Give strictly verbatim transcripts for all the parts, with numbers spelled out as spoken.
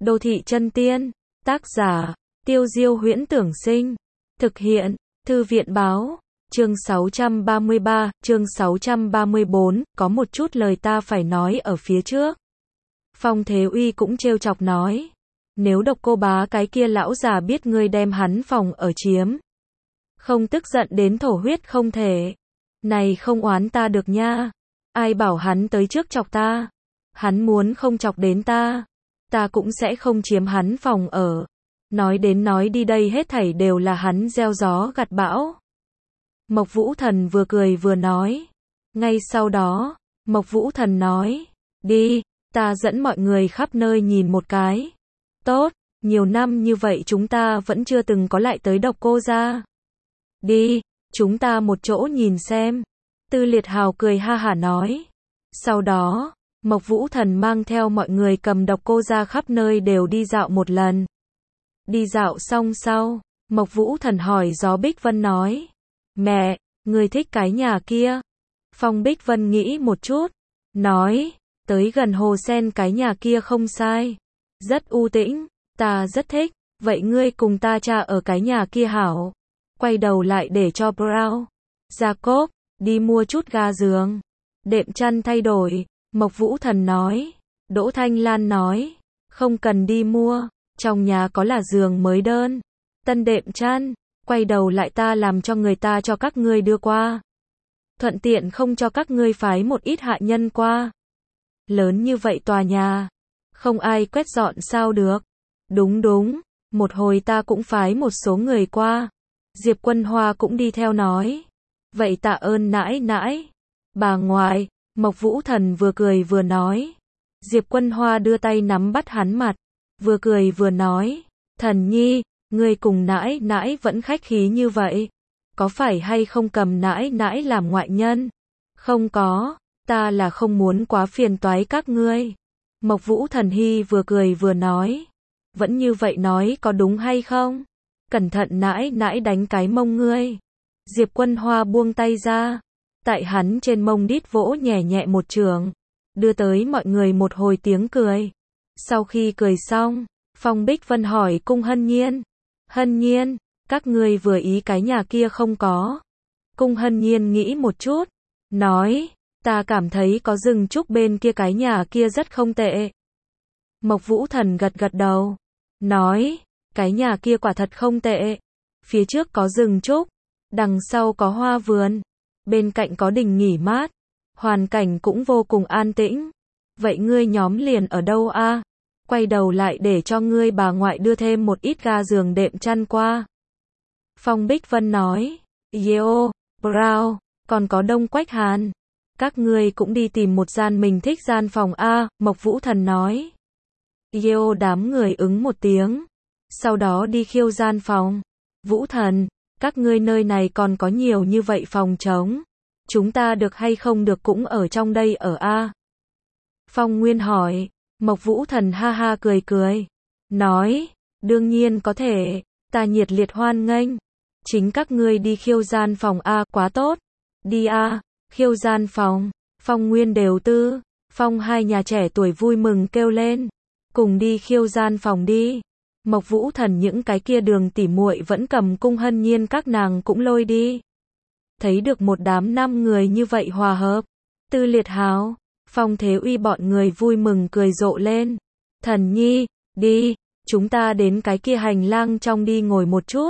Đô thị chân tiên, tác giả, Tiêu Diêu Huyễn Tưởng Sinh, thực hiện, Thư viện Báo, chương sáu trăm ba mươi ba, chương sáu trăm ba mươi bốn, có một chút lời ta phải nói ở phía trước. Phong Thế Uy cũng trêu chọc nói, nếu Độc Cô Bá cái kia lão già biết ngươi đem hắn phòng ở chiếm, không tức giận đến thổ huyết không thể. Này không oán ta được nha, ai bảo hắn tới trước chọc ta, hắn muốn không chọc đến ta, ta cũng sẽ không chiếm hắn phòng ở. Nói đến nói đi đây hết thảy đều là hắn gieo gió gặt bão. Mộc Vũ Thần vừa cười vừa nói. Ngay sau đó, Mộc Vũ Thần nói, đi, ta dẫn mọi người khắp nơi nhìn một cái. Tốt, nhiều năm như vậy chúng ta vẫn chưa từng có lại tới Độc Cô gia. Đi, chúng ta một chỗ nhìn xem. Tư Liệt Hào cười ha hả nói. Sau đó, Mộc Vũ Thần mang theo mọi người cầm Độc Cô gia khắp nơi đều đi dạo một lần. Đi dạo xong sau, Mộc Vũ Thần hỏi Gió Bích Vân nói, mẹ, người thích cái nhà kia? Phong Bích Vân nghĩ một chút, nói, tới gần hồ sen cái nhà kia không sai, rất u tĩnh, ta rất thích, vậy ngươi cùng ta cha ở cái nhà kia hảo. Quay đầu lại để cho Brown, Jacob, đi mua chút ga giường, đệm chăn thay đổi. Mộc Vũ Thần nói. Đỗ Thanh Lan nói, không cần đi mua, trong nhà có là giường mới đơn, tân đệm chăn, quay đầu lại ta làm cho người ta cho các ngươi đưa qua. Thuận tiện không cho các ngươi phái một ít hạ nhân qua. Lớn như vậy tòa nhà, không ai quét dọn sao được. Đúng đúng, một hồi ta cũng phái một số người qua. Diệp Quân Hoa cũng đi theo nói. Vậy tạ ơn nãi nãi. Bà ngoại, Mộc Vũ Thần vừa cười vừa nói. Diệp Quân Hoa đưa tay nắm bắt hắn mặt, vừa cười vừa nói, Thần nhi, ngươi cùng nãi nãi vẫn khách khí như vậy, có phải hay không cầm nãi nãi làm ngoại nhân? Không có, ta là không muốn quá phiền toái các ngươi. Mộc Vũ Thần Hy vừa cười vừa nói, vẫn như vậy nói có đúng hay không? Cẩn thận nãi nãi đánh cái mông ngươi. Diệp Quân Hoa buông tay ra, tại hắn trên mông đít vỗ nhẹ nhẹ một trường, đưa tới mọi người một hồi tiếng cười. Sau khi cười xong, Phong Bích Vân hỏi Cung Hân Nhiên, Hân Nhiên, các ngươi vừa ý cái nhà kia không có? Cung Hân Nhiên nghĩ một chút, nói, ta cảm thấy có rừng trúc bên kia cái nhà kia rất không tệ. Mộc Vũ Thần gật gật đầu, nói, cái nhà kia quả thật không tệ. Phía trước có rừng trúc, đằng sau có hoa vườn, bên cạnh có đình nghỉ mát, hoàn cảnh cũng vô cùng an tĩnh. Vậy ngươi nhóm liền ở đâu a? Quay đầu lại để cho ngươi bà ngoại đưa thêm một ít ga giường đệm chăn qua. Phong Bích Vân nói, Yeo, Brown, còn có Đông Quách Hàn. Các ngươi cũng đi tìm một gian mình thích gian phòng a, Mộc Vũ Thần nói. Yeo đám người ứng một tiếng, sau đó đi khiêu gian phòng. Vũ Thần, các ngươi nơi này còn có nhiều như vậy phòng trống, chúng ta được hay không được cũng ở trong đây ở a? Phong Nguyên hỏi. Mộc Vũ Thần ha ha cười cười, nói, đương nhiên có thể, ta nhiệt liệt hoan nghênh. Chính các ngươi đi khiêu gian phòng a, quá tốt. Đi a, khiêu gian phòng. Phong Nguyên đều tư, Phong hai nhà trẻ tuổi vui mừng kêu lên, cùng đi khiêu gian phòng đi. Mộc Vũ Thần những cái kia Đường tỉ muội vẫn cầm Cung Hân Nhiên các nàng cũng lôi đi. Thấy được một đám năm người như vậy hòa hợp, Tư Liệt Hào, Phong Thế Uy bọn người vui mừng cười rộ lên. Thần nhi, đi, chúng ta đến cái kia hành lang trong đi ngồi một chút.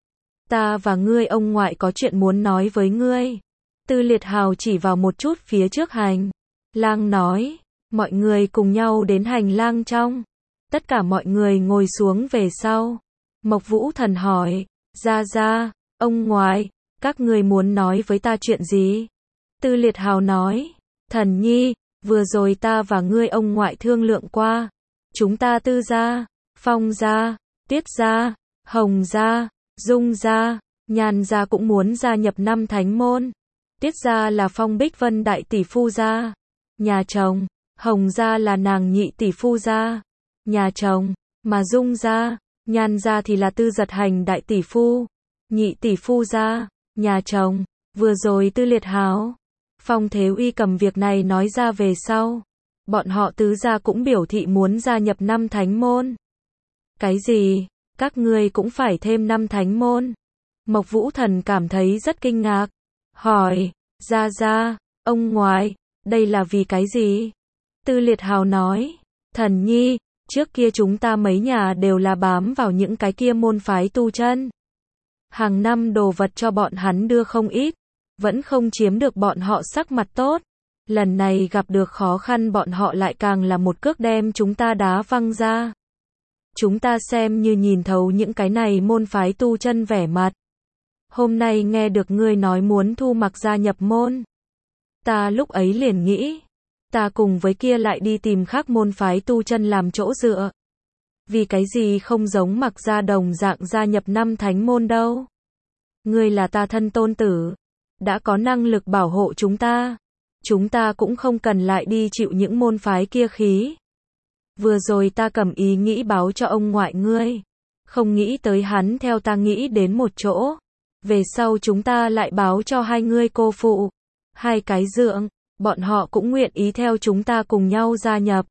Ta và ngươi ông ngoại có chuyện muốn nói với ngươi. Tư Liệt Hào chỉ vào một chút phía trước hành lang nói, mọi người cùng nhau đến hành lang trong. Tất cả mọi người ngồi xuống về sau. Mộc Vũ Thần hỏi, ra ra, ông ngoại, các ngươi muốn nói với ta chuyện gì? Tư Liệt Hào nói, Thần nhi, vừa rồi ta và ngươi ông ngoại thương lượng qua, chúng ta Tư gia, Phong gia, Tiết gia, Hồng gia, Dung gia, Nhan gia cũng muốn gia nhập năm thánh môn. Tiết gia là Phong Bích Vân đại tỷ phu gia, nhà chồng. Hồng gia là nàng nhị tỷ phu gia, nhà chồng. Mà Dung gia, Nhan gia thì là Tư Giật Hành đại tỷ phu, nhị tỷ phu gia, nhà chồng. Vừa rồi Tư Liệt Hào, Phong Thế Uy cầm việc này nói ra về sau, bọn họ Tứ gia cũng biểu thị muốn gia nhập năm thánh môn. Cái gì? Các ngươi cũng phải thêm năm thánh môn? Mộc Vũ Thần cảm thấy rất kinh ngạc. Hỏi, Gia Gia, ông ngoại, đây là vì cái gì? Tư Liệt Hào nói, Thần nhi, trước kia chúng ta mấy nhà đều là bám vào những cái kia môn phái tu chân. Hàng năm đồ vật cho bọn hắn đưa không ít, vẫn không chiếm được bọn họ sắc mặt tốt. Lần này gặp được khó khăn bọn họ lại càng là một cước đem chúng ta đá văng ra. Chúng ta xem như nhìn thấu những cái này môn phái tu chân vẻ mặt. Hôm nay nghe được ngươi nói muốn thu Mặc gia nhập môn. Ta lúc ấy liền nghĩ, ta cùng với kia lại đi tìm khác môn phái tu chân làm chỗ dựa. Vì cái gì không giống Mặc gia đồng dạng gia nhập năm thánh môn đâu? Ngươi là ta thân tôn tử, đã có năng lực bảo hộ chúng ta. Chúng ta cũng không cần lại đi chịu những môn phái kia khí. Vừa rồi ta cầm ý nghĩ báo cho ông ngoại ngươi, không nghĩ tới hắn theo ta nghĩ đến một chỗ. Về sau chúng ta lại báo cho hai ngươi cô phụ, hai cái dượng, bọn họ cũng nguyện ý theo chúng ta cùng nhau gia nhập.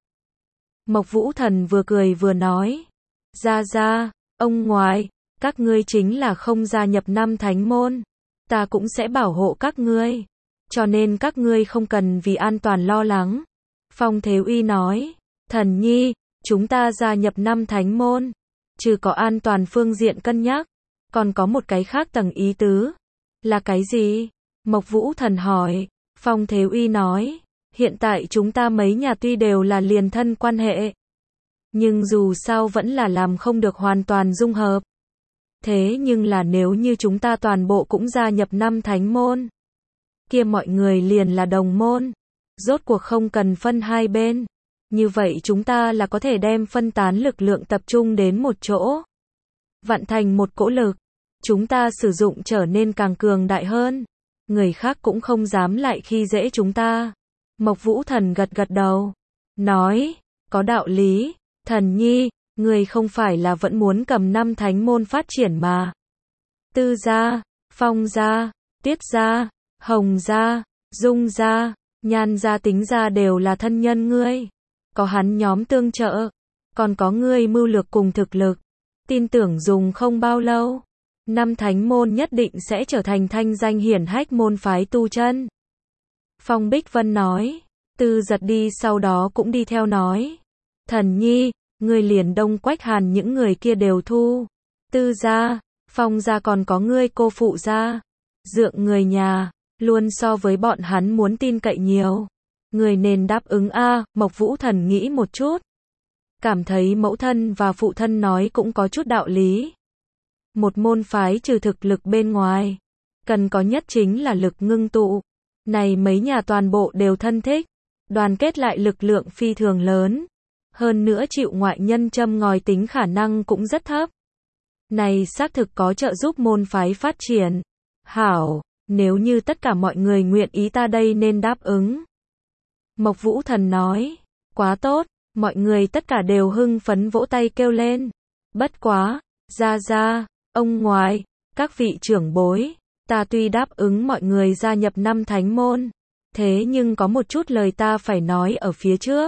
Mộc Vũ Thần vừa cười vừa nói, Gia Gia, ông ngoại, các ngươi chính là không gia nhập năm thánh môn, ta cũng sẽ bảo hộ các ngươi, cho nên các ngươi không cần vì an toàn lo lắng. Phong Thế Uy nói, Thần nhi, chúng ta gia nhập năm thánh môn, trừ có an toàn phương diện cân nhắc, còn có một cái khác tầng ý tứ. Là cái gì? Mộc Vũ Thần hỏi. Phong Thế Uy nói, hiện tại chúng ta mấy nhà tuy đều là liền thân quan hệ, nhưng dù sao vẫn là làm không được hoàn toàn dung hợp. Thế nhưng là nếu như chúng ta toàn bộ cũng gia nhập năm thánh môn, kia mọi người liền là đồng môn, rốt cuộc không cần phân hai bên. Như vậy chúng ta là có thể đem phân tán lực lượng tập trung đến một chỗ, vặn thành một cỗ lực, chúng ta sử dụng trở nên càng cường đại hơn, người khác cũng không dám lại khi dễ chúng ta. Mộc Vũ Thần gật gật đầu, nói, có đạo lý, Thần nhi, người không phải là vẫn muốn cầm năm thánh môn phát triển mà. Tư gia, Phong gia, Tiết gia, Hồng gia, Dung gia, Nhan gia tính gia đều là thân nhân ngươi. Có hắn nhóm tương trợ, còn có ngươi mưu lược cùng thực lực, tin tưởng dùng không bao lâu, năm thánh môn nhất định sẽ trở thành thanh danh hiển hách môn phái tu chân. Phong Bích Vân nói, Tư Giật đi sau đó cũng đi theo nói, Thần nhi, ngươi liền Đông Quách Hàn những người kia đều thu, Tư gia, Phong gia còn có ngươi cô phụ gia, dượng người nhà, luôn so với bọn hắn muốn tin cậy nhiều. Người nên đáp ứng a. Mộc Vũ Thần nghĩ một chút, cảm thấy mẫu thân và phụ thân nói cũng có chút đạo lý. Một môn phái trừ thực lực bên ngoài, cần có nhất chính là lực ngưng tụ. Này mấy nhà toàn bộ đều thân thích, đoàn kết lại lực lượng phi thường lớn, hơn nữa chịu ngoại nhân châm ngòi tính khả năng cũng rất thấp. Này xác thực có trợ giúp môn phái phát triển. Hảo, nếu như tất cả mọi người nguyện ý ta đây nên đáp ứng. Mộc Vũ Thần nói, quá tốt, mọi người tất cả đều hưng phấn vỗ tay kêu lên. Bất quá, Gia Gia, ông ngoại, các vị trưởng bối, ta tuy đáp ứng mọi người gia nhập năm thánh môn, thế nhưng có một chút lời ta phải nói ở phía trước.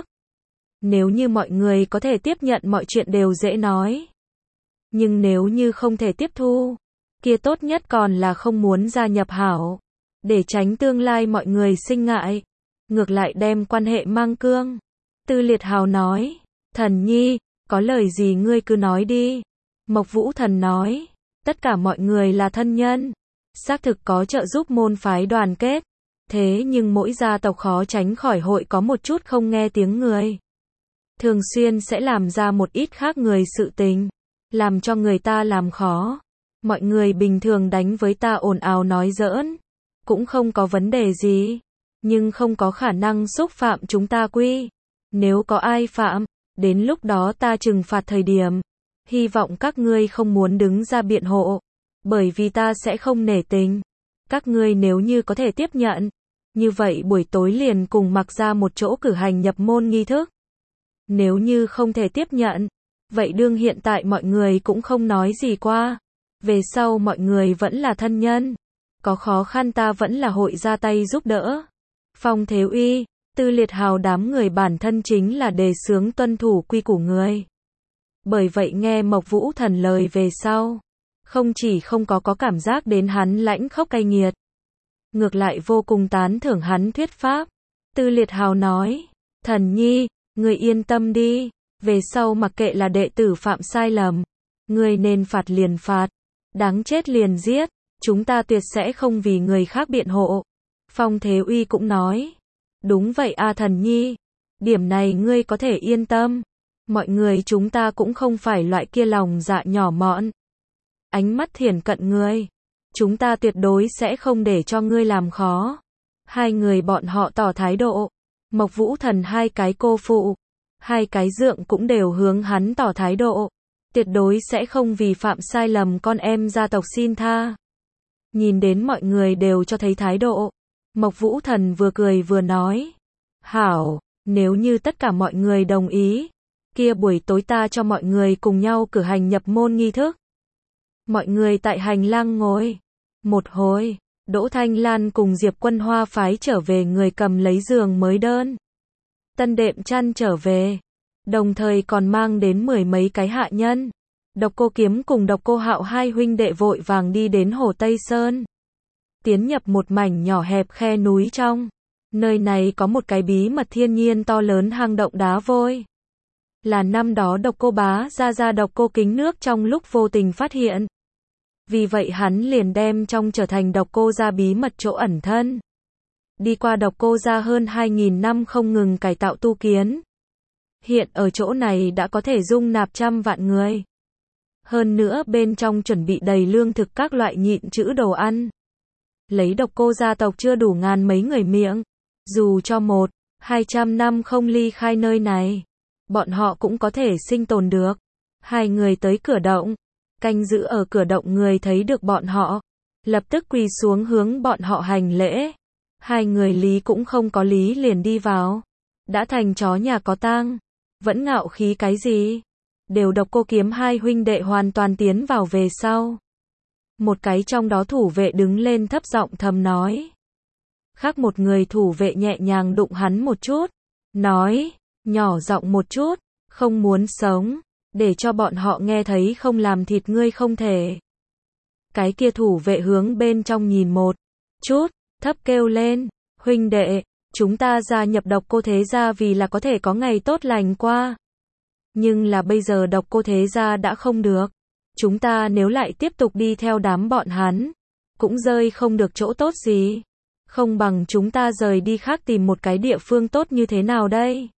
Nếu như mọi người có thể tiếp nhận mọi chuyện đều dễ nói. Nhưng nếu như không thể tiếp thu, kia tốt nhất còn là không muốn gia nhập hảo, để tránh tương lai mọi người sinh ngại. Ngược lại đem quan hệ mang cương. Tư Liệt Hào nói, Thần nhi, có lời gì ngươi cứ nói đi. Mộc Vũ Thần nói, tất cả mọi người là thân nhân, xác thực có trợ giúp môn phái đoàn kết, thế nhưng mỗi gia tộc khó tránh khỏi hội có một chút không nghe tiếng người. Thường xuyên sẽ làm ra một ít khác người sự tình, làm cho người ta làm khó. Mọi người bình thường đánh với ta ồn ào nói giỡn, cũng không có vấn đề gì. Nhưng không có khả năng xúc phạm chúng ta quy. Nếu có ai phạm, đến lúc đó ta trừng phạt thời điểm, hy vọng các ngươi không muốn đứng ra biện hộ, bởi vì ta sẽ không nể tình. Các ngươi nếu như có thể tiếp nhận, như vậy buổi tối liền cùng Mặc ra một chỗ cử hành nhập môn nghi thức. Nếu như không thể tiếp nhận, vậy đương hiện tại mọi người cũng không nói gì qua. Về sau mọi người vẫn là thân nhân, có khó khăn ta vẫn là hội ra tay giúp đỡ. Phong Thế Uy, Tư Liệt Hào đám người bản thân chính là đề xướng tuân thủ quy củ người. Bởi vậy nghe Mộc Vũ Thần lời về sau, không chỉ không có có cảm giác đến hắn lãnh khốc cay nghiệt, ngược lại vô cùng tán thưởng hắn thuyết pháp. Tư Liệt Hào nói, Thần nhi, người yên tâm đi, về sau mặc kệ là đệ tử phạm sai lầm, người nên phạt liền phạt, đáng chết liền giết, chúng ta tuyệt sẽ không vì người khác biện hộ. Phong Thế Uy cũng nói, đúng vậy a Thần nhi, điểm này ngươi có thể yên tâm, mọi người chúng ta cũng không phải loại kia lòng dạ nhỏ mọn. Ánh mắt thiển cận ngươi, chúng ta tuyệt đối sẽ không để cho ngươi làm khó. Hai người bọn họ tỏ thái độ, Mộc Vũ Thần hai cái cô phụ, hai cái dượng cũng đều hướng hắn tỏ thái độ, tuyệt đối sẽ không vì phạm sai lầm con em gia tộc xin tha. Nhìn đến mọi người đều cho thấy thái độ, Mộc Vũ Thần vừa cười vừa nói, hảo, nếu như tất cả mọi người đồng ý, kia buổi tối ta cho mọi người cùng nhau cử hành nhập môn nghi thức. Mọi người tại hành lang ngồi một hồi, Đỗ Thanh Lan cùng Diệp Quân Hoa phái trở về người cầm lấy giường mới đơn. Tân đệm chăn trở về, đồng thời còn mang đến mười mấy cái hạ nhân. Độc Cô Kiếm cùng Độc Cô Hạo hai huynh đệ vội vàng đi đến Hồ Tây Sơn. Tiến nhập một mảnh nhỏ hẹp khe núi trong. Nơi này có một cái bí mật thiên nhiên to lớn hang động đá vôi. Là năm đó Độc Cô Bá ra ra Độc Cô Kính Nước trong lúc vô tình phát hiện. Vì vậy hắn liền đem trong trở thành Độc Cô gia bí mật chỗ ẩn thân. Đi qua Độc Cô gia hơn hai nghìn năm không ngừng cải tạo tu kiến. Hiện ở chỗ này đã có thể dung nạp trăm vạn người. Hơn nữa bên trong chuẩn bị đầy lương thực các loại nhịn trữ đồ ăn. Lấy Độc Cô gia tộc chưa đủ ngàn mấy người miệng. Dù cho một, hai trăm năm không ly khai nơi này, bọn họ cũng có thể sinh tồn được. Hai người tới cửa động. Canh giữ ở cửa động người thấy được bọn họ, lập tức quỳ xuống hướng bọn họ hành lễ. Hai người lý cũng không có lý liền đi vào. Đã thành chó nhà có tang, vẫn ngạo khí cái gì? Đều Độc Cô Kiếm hai huynh đệ hoàn toàn tiến vào về sau. Một cái trong đó thủ vệ đứng lên thấp giọng thầm nói. Khác một người thủ vệ nhẹ nhàng đụng hắn một chút, nói, nhỏ giọng một chút, không muốn sống. Để cho bọn họ nghe thấy không làm thịt ngươi không thể. Cái kia thủ vệ hướng bên trong nhìn một chút, thấp kêu lên, huynh đệ, chúng ta gia nhập Độc Cô thế gia vì là có thể có ngày tốt lành qua. Nhưng là bây giờ Độc Cô thế gia đã không được. Chúng ta nếu lại tiếp tục đi theo đám bọn hắn, cũng rơi không được chỗ tốt gì. Không bằng chúng ta rời đi khác tìm một cái địa phương tốt như thế nào đây?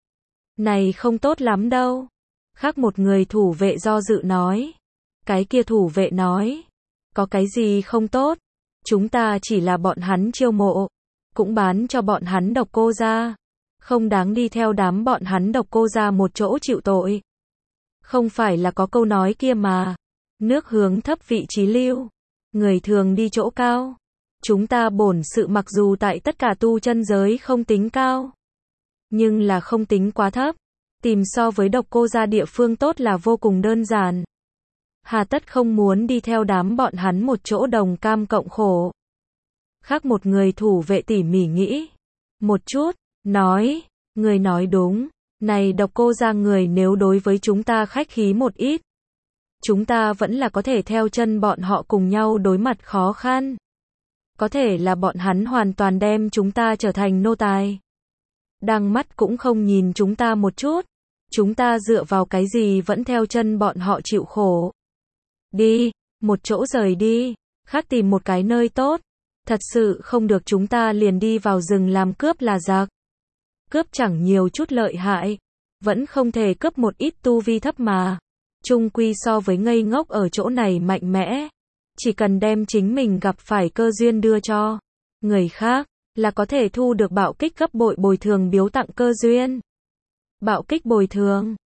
Này không tốt lắm đâu. Khác một người thủ vệ do dự nói. Cái kia thủ vệ nói. Có cái gì không tốt? Chúng ta chỉ là bọn hắn chiêu mộ. Cũng bán cho bọn hắn Độc Cô gia. Không đáng đi theo đám bọn hắn Độc Cô gia một chỗ chịu tội. Không phải là có câu nói kia mà. Nước hướng thấp vị trí lưu. Người thường đi chỗ cao. Chúng ta bổn sự mặc dù tại tất cả tu chân giới không tính cao. Nhưng là không tính quá thấp. Tìm so với Độc Cô gia địa phương tốt là vô cùng đơn giản. Hà tất không muốn đi theo đám bọn hắn một chỗ đồng cam cộng khổ. Khác một người thủ vệ tỉ mỉ nghĩ. Một chút, nói, người nói đúng. Này Độc Cô gia người nếu đối với chúng ta khách khí một ít. Chúng ta vẫn là có thể theo chân bọn họ cùng nhau đối mặt khó khăn. Có thể là bọn hắn hoàn toàn đem chúng ta trở thành nô tài. Đằng mắt cũng không nhìn chúng ta một chút. Chúng ta dựa vào cái gì vẫn theo chân bọn họ chịu khổ. Đi, một chỗ rời đi, khác tìm một cái nơi tốt. Thật sự không được chúng ta liền đi vào rừng làm cướp là giặc. Cướp chẳng nhiều chút lợi hại. Vẫn không thể cướp một ít tu vi thấp mà. Chung quy so với ngây ngốc ở chỗ này mạnh mẽ. Chỉ cần đem chính mình gặp phải cơ duyên đưa cho người khác, là có thể thu được bạo kích gấp bội bồi thường biếu tặng cơ duyên. Bạo kích bồi thường